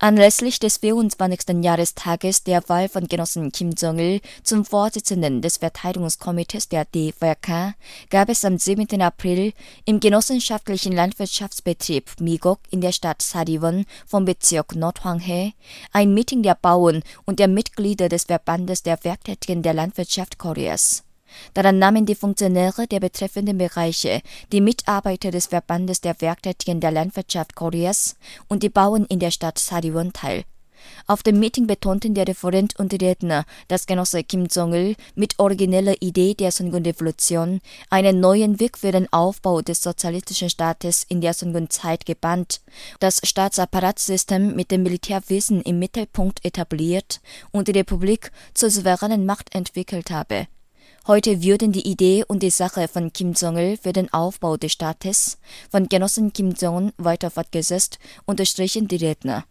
Anlässlich des 24. Jahrestages der Wahl von Genossen Kim Jong-il zum Vorsitzenden des Verteidigungskomitees der DPRK gab es am 7. April im genossenschaftlichen Landwirtschaftsbetrieb Migok in der Stadt Sariwon vom Bezirk Nordhwanghae ein Meeting der Bauern und der Mitglieder des Verbandes der Werktätigen der Landwirtschaft Koreas. Daran nahmen die Funktionäre der betreffenden Bereiche, die Mitarbeiter des Verbandes der Werktätigen der Landwirtschaft Koreas und die Bauern in der Stadt Sariwon teil. Auf dem Meeting betonten der Referent und die Redner, dass Genosse Kim Jong-il mit origineller Idee der Sungun-Revolution einen neuen Weg für den Aufbau des sozialistischen Staates in der Sungun-Zeit gebannt, das Staatsapparatsystem mit dem Militärwesen im Mittelpunkt etabliert und die Republik zur souveränen Macht entwickelt habe. Heute würden die Idee und die Sache von Kim Jong-il für den Aufbau des Staates von Genossen Kim Jong-un weiter fortgesetzt, unterstrichen die Redner.